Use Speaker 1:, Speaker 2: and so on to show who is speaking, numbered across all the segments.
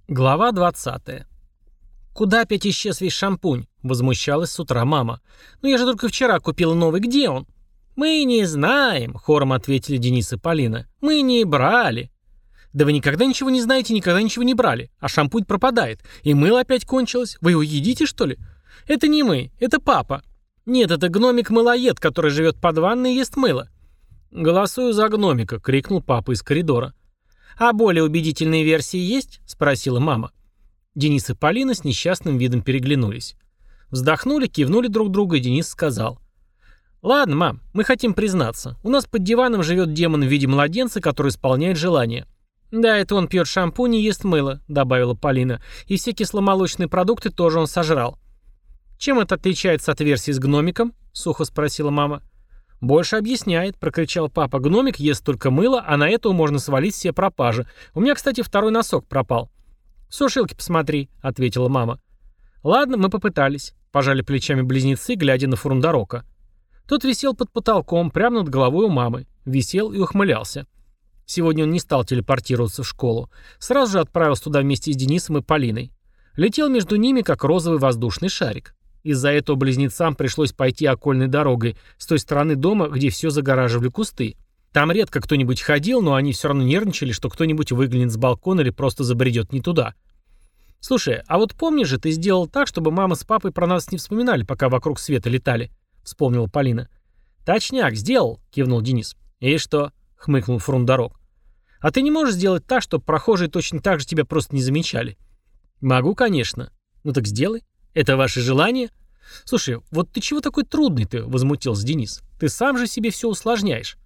Speaker 1: Глава 20. «Куда опять исчез весь шампунь?» — возмущалась с утра мама. «Ну я же только вчера купила новый. Где он?» «Мы не знаем», — хором ответили Денис и Полина. «Мы не брали». «Да вы никогда ничего не знаете, никогда ничего не брали. А шампунь пропадает. И мыло опять кончилось. Вы его едите, что ли?» «Это не мы, это папа». «Нет, это гномик-мылоед, который живет под ванной и ест мыло». «Голосую за гномика», — крикнул папа из коридора. «А более убедительные версии есть?» — спросила мама. Денис и Полина с несчастным видом переглянулись. Вздохнули, кивнули друг другу, и Денис сказал. «Ладно, мам, мы хотим признаться. У нас под диваном живет демон в виде младенца, который исполняет желания». «Да, это он пьет шампунь и ест мыло», — добавила Полина. «И все кисломолочные продукты тоже он сожрал». «Чем это отличается от версии с гномиком?» — сухо спросила мама. «Больше объясняет», — прокричал папа. «Гномик ест только мыло, а на этого можно свалить все пропажи. У меня, кстати, второй носок пропал». «В сушилке посмотри», — ответила мама. «Ладно, мы попытались», — пожали плечами близнецы, глядя на Фурундорока. Тот висел под потолком, прямо над головой у мамы. Висел и ухмылялся. Сегодня он не стал телепортироваться в школу. Сразу же отправился туда вместе с Денисом и Полиной. Летел между ними, как розовый воздушный шарик. Из-за этого близнецам пришлось пойти окольной дорогой, с той стороны дома, где все загораживали кусты. Там редко кто-нибудь ходил, но они все равно нервничали, что кто-нибудь выглянет с балкона или просто забредет не туда. «Слушай, а вот помнишь же, ты сделал так, чтобы мама с папой про нас не вспоминали, пока вокруг света летали?» — вспомнила Полина. «Точняк, сделал», — кивнул Денис. «И что?» — хмыкнул Фрундорок. «А ты не можешь сделать так, чтобы прохожие точно так же тебя просто не замечали?» «Могу, конечно. Ну так сделай. Это ваше желание?» «Слушай, вот ты чего такой трудный-то?» — возмутился Денис. «Ты сам же себе все усложняешь».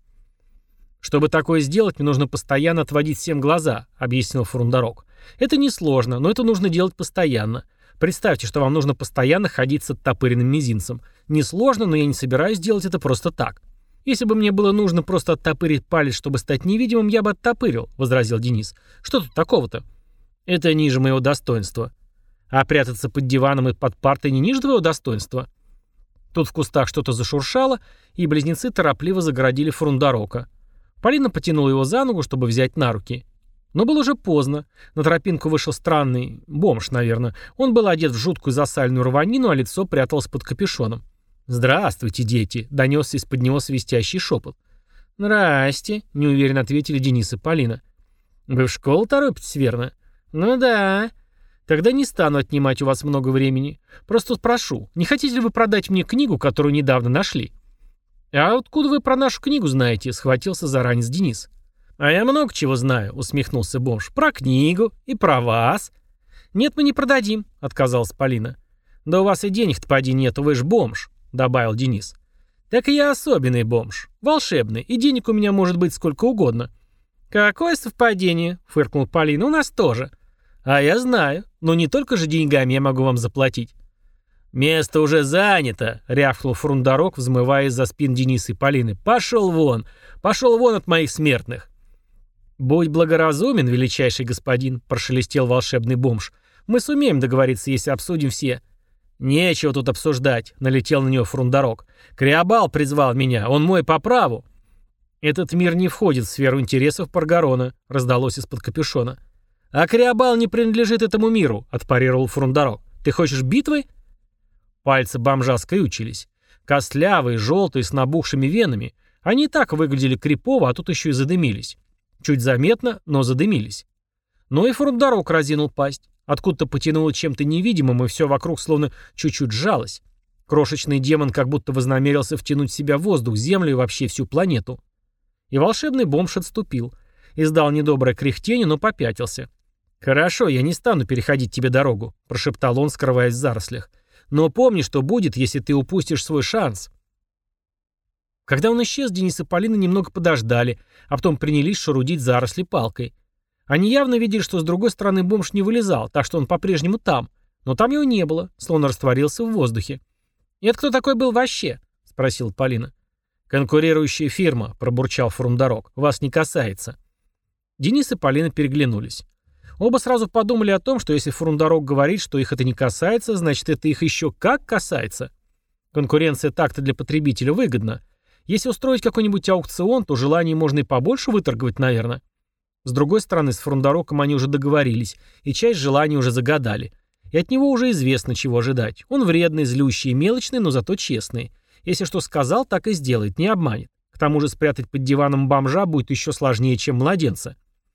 Speaker 1: «Чтобы такое сделать, мне нужно постоянно отводить всем глаза», — объяснил Фрундорок. «Это несложно, но это нужно делать постоянно. Представьте, что вам нужно постоянно ходить с оттопыренным мизинцем. Несложно, но я не собираюсь делать это просто так. Если бы мне было нужно просто оттопырить палец, чтобы стать невидимым, я бы оттопырил», — возразил Денис. «Что тут такого-то?» «Это ниже моего достоинства». «А прятаться под диваном и под партой не ниже твоего достоинства?» Тут в кустах что-то зашуршало, и близнецы торопливо загородили Фрундорока. Полина потянула его за ногу, чтобы взять на руки. Но было уже поздно. На тропинку вышел странный бомж, наверное. Он был одет в жуткую засальную рванину, а лицо пряталось под капюшоном. «Здравствуйте, дети!» — донесся из-под него свистящий шепот. «Здрасте!» — неуверенно ответили Денис и Полина. «Вы в школу торопитесь, верно?» «Ну да. Тогда не стану отнимать у вас много времени. Просто спрошу, не хотите ли вы продать мне книгу, которую недавно нашли?» «А откуда вы про нашу книгу знаете?» — схватился за ранец Денис. «А я много чего знаю», — усмехнулся бомж. «Про книгу и про вас». «Нет, мы не продадим», — отказалась Полина. «Да у вас и денег-то поди нету, вы ж бомж», — добавил Денис. «Так и я особенный бомж, волшебный, и денег у меня может быть сколько угодно». «Какое совпадение», — фыркнул Полина, — «у нас тоже». «А я знаю, но не только же деньгами я могу вам заплатить». «Место уже занято», — рявкнул Фрундорок, взмывая из-за спин Дениса и Полины. «Пошел вон! Пошел вон от моих смертных!» «Будь благоразумен, величайший господин», — прошелестел волшебный бомж. «Мы сумеем договориться, если обсудим все». «Нечего тут обсуждать», — налетел на него Фрундорок. «Криобал призвал меня, он мой по праву». «Этот мир не входит в сферу интересов Паргарона», — раздалось из-под капюшона. «А Криобал не принадлежит этому миру», — отпарировал Фрундорок. «Ты хочешь битвы?» Пальцы бомжа скрючились. Костлявые, желтые, с набухшими венами. Они и так выглядели крипово, а тут еще и задымились. Чуть заметно, но задымились. Но и Фрундорок разинул пасть. Откуда-то потянуло чем-то невидимым, и все вокруг словно чуть-чуть сжалось. Крошечный демон как будто вознамерился втянуть в себя воздух, землю и вообще всю планету. И волшебный бомж отступил. Издал недоброе кряхтение, но попятился. «Хорошо, я не стану переходить тебе дорогу», — прошептал он, скрываясь в зарослях. «Но помни, что будет, если ты упустишь свой шанс». Когда он исчез, Денис и Полина немного подождали, а потом принялись шарудить заросли палкой. Они явно видели, что с другой стороны бомж не вылезал, так что он по-прежнему там. Но там его не было, словно растворился в воздухе. «И это кто такой был вообще?» — спросила Полина. «Конкурирующая фирма», — пробурчал Фрундорок. «Вас не касается». Денис и Полина переглянулись. Оба сразу подумали о том, что если Фрундорок говорит, что их это не касается, значит, это их еще как касается. Конкуренция так-то для потребителя выгодна. Если устроить какой-нибудь аукцион, то желаний можно и побольше выторговать, наверное. С другой стороны, с Фрундароком они уже договорились, и часть желаний уже загадали. И от него уже известно, чего ожидать. Он вредный, злющий и мелочный, но зато честный. Если что сказал, так и сделает, не обманет. К тому же спрятать под диваном бомжа будет еще сложнее, чем младенца.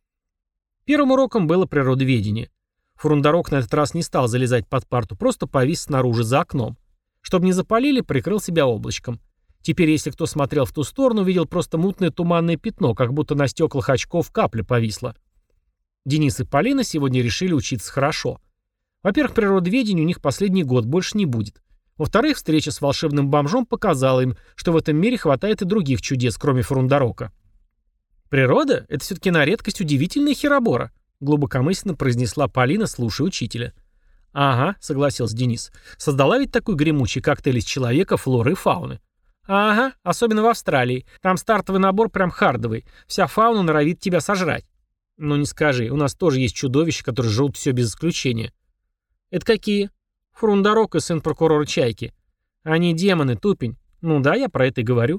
Speaker 1: Первым уроком было природоведение. Фрундарок на этот раз не стал залезать под парту, просто повис снаружи за окном. Чтобы не запалили, прикрыл себя облачком. Теперь, если кто смотрел в ту сторону, видел просто мутное туманное пятно, как будто на стеклах очков капля повисла. Денис и Полина сегодня решили учиться хорошо. Во-первых, природоведения у них последний год больше не будет. Во-вторых, встреча с волшебным бомжом показала им, что в этом мире хватает и других чудес, кроме Фрундарока. «Природа — это все-таки на редкость удивительная херобора», — глубокомысленно произнесла Полина, слушая учителя. «Ага», — согласился Денис. «Создала ведь такой гремучий коктейль из человека, флоры и фауны». «Ага, особенно в Австралии. Там стартовый набор прям хардовый. Вся фауна норовит тебя сожрать». «Ну не скажи, у нас тоже есть чудовища, которые жрут все без исключения». «Это какие?» «Фрундарок и сын прокурора Чайки». «Они демоны, тупень». «Ну да, я про это и говорю».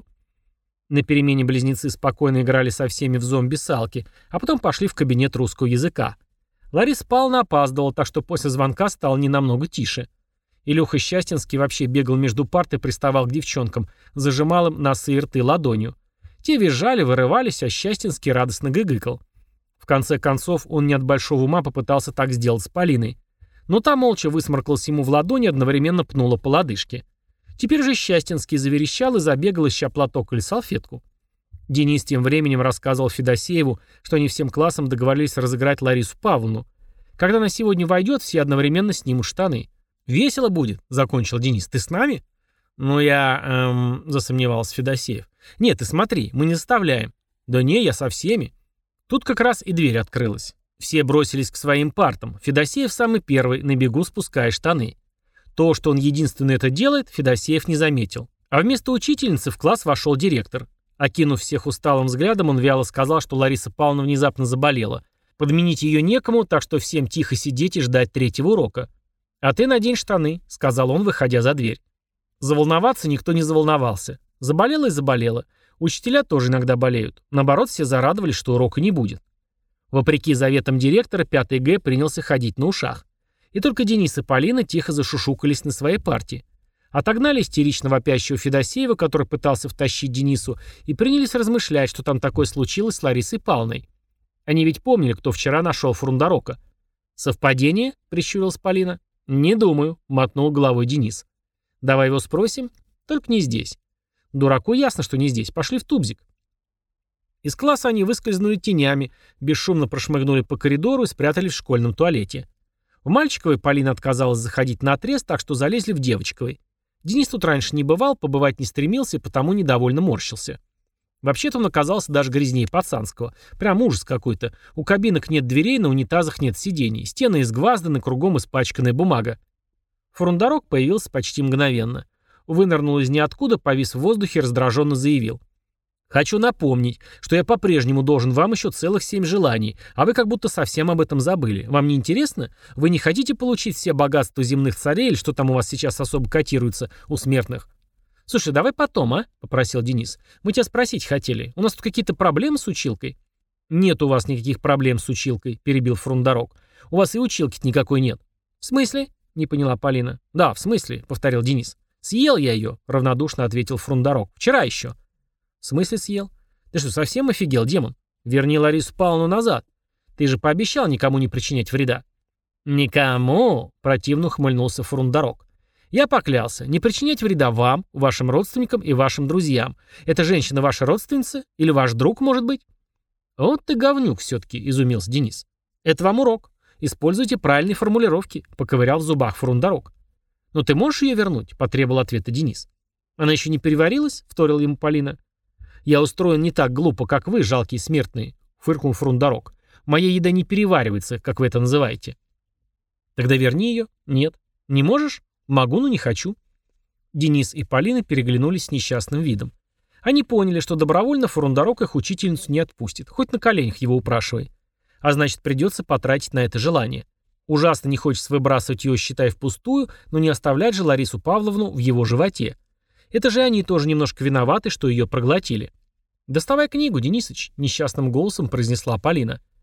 Speaker 1: На перемене близнецы спокойно играли со всеми в зомби-салки, а потом пошли в кабинет русского языка. Лариса Павловна опаздывала, так что после звонка стало ненамного тише. Илюха Счастинский вообще бегал между парт и приставал к девчонкам, зажимал им носы и рты ладонью. Те визжали, вырывались, а Счастинский радостно гыгыкал. В конце концов, он не от большого ума попытался так сделать с Полиной. Но та молча высморкалась ему в ладони и одновременно пнула по лодыжке. Теперь же Счастинский заверещал и забегал, ища платок или салфетку. Денис тем временем рассказывал Федосееву, что они всем классом договорились разыграть Ларису Павловну. Когда она сегодня войдет, все одновременно снимут штаны. «Весело будет», — закончил Денис. «Ты с нами?» «Ну я...» засомневался Федосеев. «Нет, ты смотри, мы не заставляем». «Да не, я со всеми». Тут как раз и дверь открылась. Все бросились к своим партам. Федосеев самый первый, на бегу спуская штаны. То, что он единственный это делает, Федосеев не заметил. А вместо учительницы в класс вошел директор. Окинув всех усталым взглядом, он вяло сказал, что Лариса Павловна внезапно заболела. Подменить ее некому, так что всем тихо сидеть и ждать третьего урока. «А ты надень штаны», — сказал он, выходя за дверь. Заволноваться никто не заволновался. Заболела и заболела. Учителя тоже иногда болеют. Наоборот, все зарадовались, что урока не будет. Вопреки заветам директора, 5 Г принялся ходить на ушах. И только Денис и Полина тихо зашушукались на своей партии. Отогнали истерично вопящего Федосеева, который пытался втащить Денису, и принялись размышлять, что там такое случилось с Ларисой Павловной. Они ведь помнили, кто вчера нашел Фрундарока. «Совпадение?» — прищурилась Полина. «Не думаю», — мотнул головой Денис. «Давай его спросим. Только не здесь». «Дураку ясно, что не здесь. Пошли в тубзик». Из класса они выскользнули тенями, бесшумно прошмыгнули по коридору и спрятались в школьном туалете. В мальчиковой Полина отказалась заходить наотрез, так что залезли в девочковой. Денис тут раньше не бывал, побывать не стремился и потому недовольно морщился. Вообще-то он оказался даже грязнее пацанского. Прям ужас какой-то. У кабинок нет дверей, на унитазах нет сидений. Стены изгвазданы, кругом испачканная бумага. Фрундарок появился почти мгновенно. Вынырнул из ниоткуда, повис в воздухе и раздраженно заявил. «Хочу напомнить, что я по-прежнему должен вам еще целых 7 желаний, а вы как будто совсем об этом забыли. Вам не интересно? Вы не хотите получить все богатства земных царей или что там у вас сейчас особо котируется у смертных?» «Слушай, давай потом, а?» — попросил Денис. «Мы тебя спросить хотели. У нас тут какие-то проблемы с училкой?» «Нет у вас никаких проблем с училкой», — перебил Фрундарок. «У вас и училки-то никакой нет». «В смысле?» — не поняла Полина. «Да, в смысле», — повторил Денис. «Съел я ее», — равнодушно ответил Фрундарок. «Вчера еще». «В смысле съел? Ты что, совсем офигел, демон? Верни Ларису Павловну назад. Ты же пообещал никому не причинять вреда». «Никому?» — противно ухмыльнулся Фрундарок. «Я поклялся не причинять вреда вам, вашим родственникам и вашим друзьям. Эта женщина ваша родственница? Или ваш друг, может быть?» «Вот ты говнюк все-таки», — изумился Денис. «Это вам урок. Используйте правильные формулировки», — поковырял в зубах Фрундарок. «Но ты можешь ее вернуть?» — потребовал ответа Денис. «Она еще не переварилась?» — вторила ему Полина. «Я устроен не так глупо, как вы, жалкие смертные», — фыркнул Фрундарок. «Моя еда не переваривается, как вы это называете». «Тогда верни ее». «Нет». «Не можешь?» «Могу, но не хочу». Денис и Полина переглянулись с несчастным видом. Они поняли, что добровольно Фрундарок их учительницу не отпустит, хоть на коленях его упрашивай. А значит, придется потратить на это желание. Ужасно не хочется выбрасывать ее, считай, впустую, но не оставлять же Ларису Павловну в его животе. Это же они тоже немножко виноваты, что ее проглотили. «Доставай книгу, Денисыч», — несчастным голосом произнесла Полина.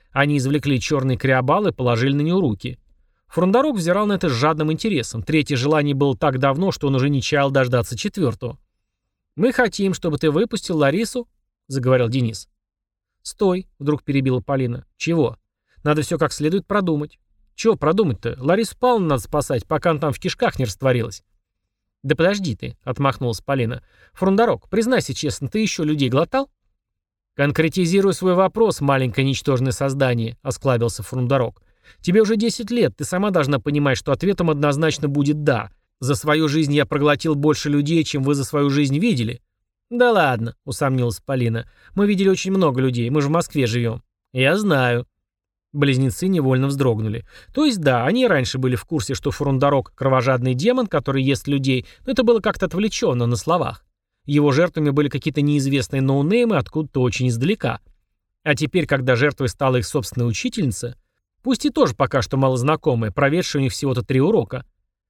Speaker 1: Они извлекли черный криобал и положили на него руки. Фрондарок взирал на это с жадным интересом. Третье желание было так давно, что он уже не чаял дождаться четвертого. «Мы хотим, чтобы ты выпустил Ларису», — заговорил Денис. «Стой», — вдруг перебила Полина. «Чего? Надо все как следует продумать». «Чего продумать-то? Ларису Павловну надо спасать, пока она там в кишках не растворилась». «Да подожди ты», — отмахнулась Полина. «Фрондарок, признайся честно, ты еще людей глотал?» «Конкретизируй свой вопрос, маленькое ничтожное создание», — осклабился Фрондарок. «Тебе уже 10 лет, ты сама должна понимать, что ответом однозначно будет «да». За свою жизнь я проглотил больше людей, чем вы за свою жизнь видели». «Да ладно», — усомнилась Полина. «Мы видели очень много людей, мы же в Москве живем». «Я знаю». Близнецы невольно вздрогнули. То есть да, они и раньше были в курсе, что Фрондарок — кровожадный демон, который ест людей, но это было как-то отвлеченно, на словах. Его жертвами были какие-то неизвестные ноунеймы откуда-то очень издалека. А теперь, когда жертвой стала их собственная учительница, пусть и тоже пока что малознакомая, проведшая у них всего-то 3 урока.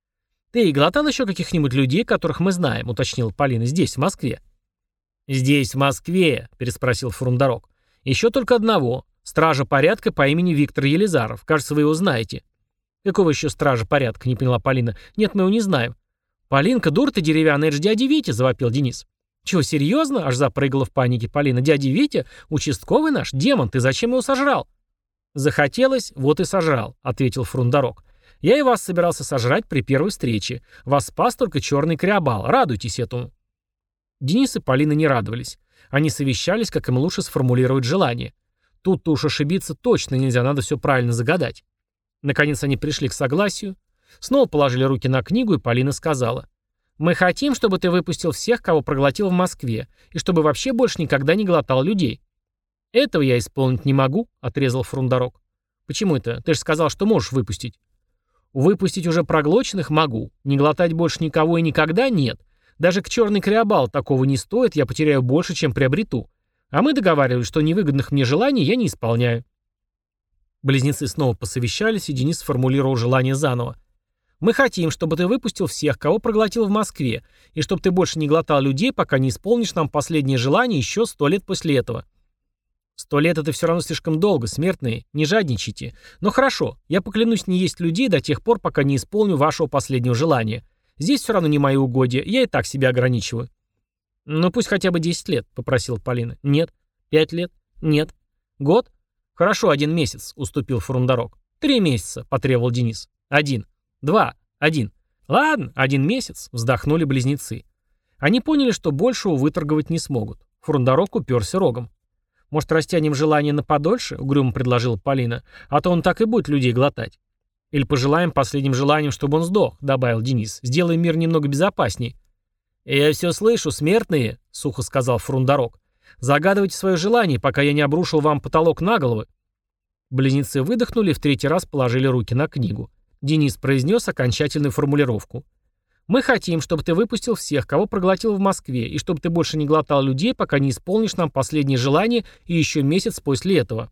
Speaker 1: «Ты и глотал еще каких-нибудь людей, которых мы знаем», — уточнила Полина, — «здесь, в Москве». «Здесь, в Москве?» — переспросил Фрондарок. «Еще только одного. Стража порядка по имени Виктор Елизаров. Кажется, вы его знаете». «Какого еще стража порядка?» — не поняла Полина. «Нет, мы его не знаем». «Полинка, дура ты деревянная, это же дядя Витя», — завопил Денис. «Чего, серьезно?» — аж запрыгала в панике Полина. «Дядя Витя? Участковый наш? Демон, ты зачем его сожрал?» «Захотелось, вот и сожрал», — ответил Фрондарок. «Я и вас собирался сожрать при первой встрече. Вас спас только черный криобал. Радуйтесь этому». Денис и Полина не радовались. Они совещались, как им лучше сформулировать желание. Тут-то уж ошибиться точно нельзя, надо все правильно загадать. Наконец они пришли к согласию. Снова положили руки на книгу, и Полина сказала: «Мы хотим, чтобы ты выпустил всех, кого проглотил в Москве, и чтобы вообще больше никогда не глотал людей». «Этого я исполнить не могу», — отрезал Фрондарок. «Почему это? Ты же сказал, что можешь выпустить». «Выпустить уже проглоченных могу. Не глотать больше никого и никогда нет. Даже к черный криобал такого не стоит, я потеряю больше, чем приобрету. А мы договаривались, что невыгодных мне желаний я не исполняю». Близнецы снова посовещались, и Денис сформулировал желание заново. «Мы хотим, чтобы ты выпустил всех, кого проглотил в Москве, и чтобы ты больше не глотал людей, пока не исполнишь нам последнее желание еще 100 лет после этого». 100 лет — это все равно слишком долго, смертные, не жадничайте. Но хорошо, я поклянусь не есть людей до тех пор, пока не исполню вашего последнего желания. Здесь все равно не мои угодья, я и так себя ограничиваю». «Ну пусть хотя бы 10 лет», — попросила Полина. «Нет». 5 лет? Нет. Год? Хорошо, 1 месяц, уступил Фрондарок. 3 месяца, потребовал Денис. 1. 2. 1. Ладно, 1 месяц, вздохнули близнецы. Они поняли, что большего выторговать не смогут. Фрондарок уперся рогом. «Может, растянем желание на подольше?» — угрюмо предложила Полина. «А то он так и будет людей глотать». «Или пожелаем последним желанием, чтобы он сдох», — добавил Денис. «Сделаем мир немного безопасней». «Я все слышу, смертные», — сухо сказал Фрондарок. «Загадывайте свое желание, пока я не обрушил вам потолок на головы». Близнецы выдохнули и в 3-й раз положили руки на книгу. Денис произнес окончательную формулировку. «Мы хотим, чтобы ты выпустил всех, кого проглотил в Москве, и чтобы ты больше не глотал людей, пока не исполнишь нам последнее желание и еще месяц после этого».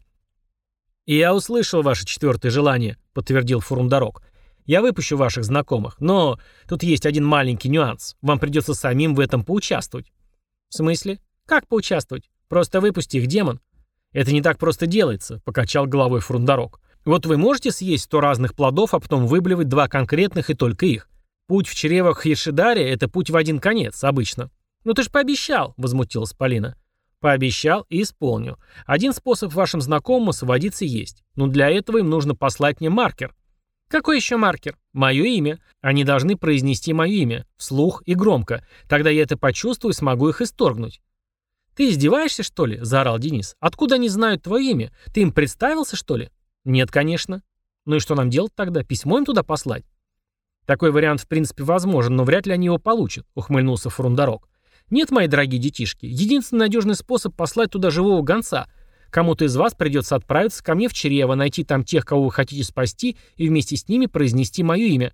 Speaker 1: «И я услышал ваше 4-е желание», — подтвердил Фрондарок. «Я выпущу ваших знакомых, но тут есть один маленький нюанс. Вам придется самим в этом поучаствовать». «В смысле? Как поучаствовать? Просто выпусти их, демон». «Это не так просто делается», — покачал головой Фрондарок. «Вот вы можете съесть 100 разных плодов, а потом выблевать 2 конкретных и только их. Путь в чревах Хьершидаре — это путь в один конец, обычно». «Ну ты ж пообещал», — возмутилась Полина. «Пообещал и исполню. Один способ вашим знакомым освободиться есть. Но для этого им нужно послать мне маркер». «Какой еще маркер?» «Мое имя. Они должны произнести мое имя. Вслух и громко. Тогда я это почувствую и смогу их исторгнуть». «Ты издеваешься, что ли?» — заорал Денис. «Откуда они знают твое имя? Ты им представился, что ли?» «Нет, конечно». «Ну и что нам делать тогда? Письмо им туда послать?» «Такой вариант в принципе возможен, но вряд ли они его получат», — ухмыльнулся Фрондарок. «Нет, мои дорогие детишки, единственный надежный способ послать туда живого гонца. Кому-то из вас придется отправиться ко мне в чрево, найти там тех, кого вы хотите спасти, и вместе с ними произнести мое имя».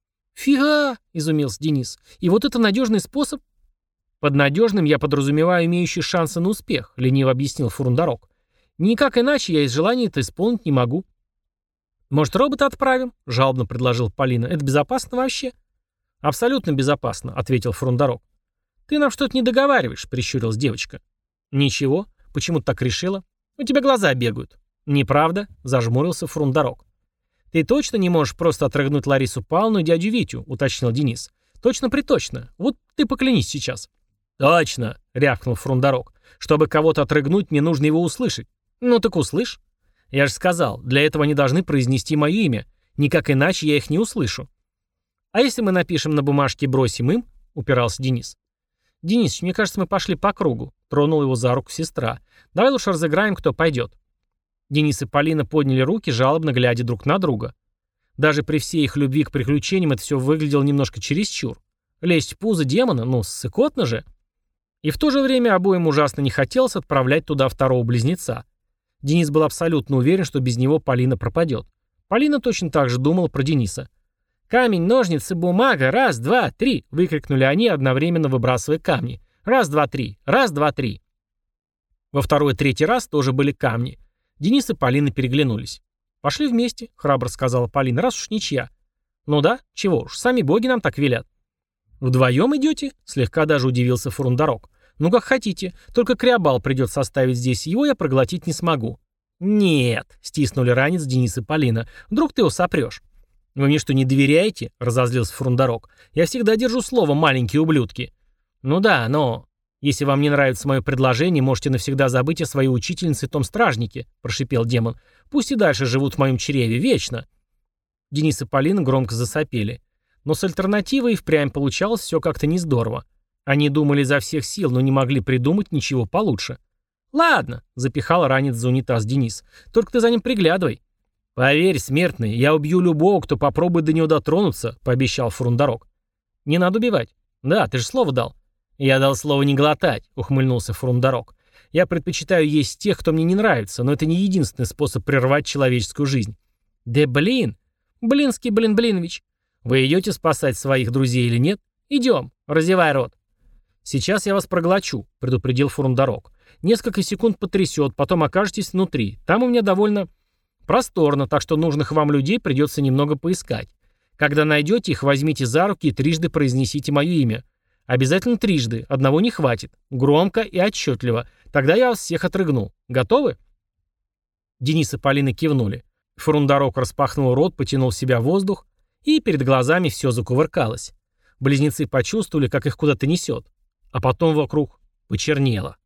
Speaker 1: «Фига!» — изумился Денис. «И вот это надежный способ?» «Под надежным я подразумеваю имеющий шансы на успех», — лениво объяснил Фрондарок. «Никак иначе я из желания это исполнить не могу». «Может, робота отправим?» — жалобно предложил Полина. «Это безопасно вообще?» «Абсолютно безопасно», — ответил Фрондарок. «Ты нам что-то не договариваешь», — прищурилась девочка. «Ничего. Почему ты так решила?» «У тебя глаза бегают». «Неправда?» — зажмурился Фрундарок. «Ты точно не можешь просто отрыгнуть Ларису Павловну и дядю Витю?» — уточнил Денис. «Точно-приточно. Вот ты поклянись сейчас». «Точно!» — рявкнул Фрундарок. «Чтобы кого-то отрыгнуть, мне нужно его услышать». «Ну так услышь». «Я же сказал, для этого они должны произнести мое имя. Никак иначе я их не услышу». «А если мы напишем на бумажке и бросим им?» — упирался Денис. «Денис, мне кажется, мы пошли по кругу», — тронул его за руку сестра. «Давай лучше разыграем, кто пойдет». Денис и Полина подняли руки, жалобно глядя друг на друга. Даже при всей их любви к приключениям это все выглядело немножко чересчур. Лезть в пузо демона, ну, ссыкотно же. И в то же время обоим ужасно не хотелось отправлять туда второго близнеца. Денис был абсолютно уверен, что без него Полина пропадет. Полина точно так же думала про Дениса. «Камень, ножницы, бумага, раз, два, три!» — выкрикнули они, одновременно выбрасывая камни. «Раз, два, три! Раз, два, три!» Во второй и третий раз тоже были камни. Денис и Полина переглянулись. «Пошли вместе», — храбро сказала Полина, — «раз уж ничья». «Ну да, чего уж, сами боги нам так велят». «Вдвоем идете?» — слегка даже удивился Фрундарок. «Ну как хотите, только Криобал придется оставить здесь, его я проглотить не смогу». «Нет», — стиснули ранец Денис и Полина, — «вдруг ты его сопрешь». «Вы мне что, не доверяете?» — разозлился Фрундарок. «Я всегда держу слово, маленькие ублюдки». «Ну да, но...» «Если вам не нравится мое предложение, можете навсегда забыть о своей учительнице и том стражнике», — прошипел демон. «Пусть и дальше живут в моем чреве, вечно». Денис и Полина громко засопели. Но с альтернативой и впрямь получалось все как-то не здорово. Они думали изо всех сил, но не могли придумать ничего получше. «Ладно», — запихал ранец за унитаз Денис, — «только ты за ним приглядывай». «Поверь, смертный, я убью любого, кто попробует до него дотронуться», — пообещал Фрундарок. «Не надо убивать». «Да, ты же слово дал». «Я дал слово не глотать», — ухмыльнулся Фрундарок. «Я предпочитаю есть тех, кто мне не нравится, но это не единственный способ прервать человеческую жизнь». «Да блин! Блинский Блин-Блинович! Вы идете спасать своих друзей или нет? Идем, разевай рот». «Сейчас я вас проглочу», — предупредил Фрундарок. «Несколько секунд потрясет, потом окажетесь внутри. Там у меня довольно просторно, так что нужных вам людей придется немного поискать. Когда найдете их, возьмите за руки и трижды произнесите мое имя. Обязательно трижды, одного не хватит. Громко и отчетливо. Тогда я вас всех отрыгну. Готовы?» Денис и Полина кивнули. Фрундарок распахнул рот, потянул в себя воздух, и перед глазами все закувыркалось. Близнецы почувствовали, как их куда-то несет. А потом вокруг почернело.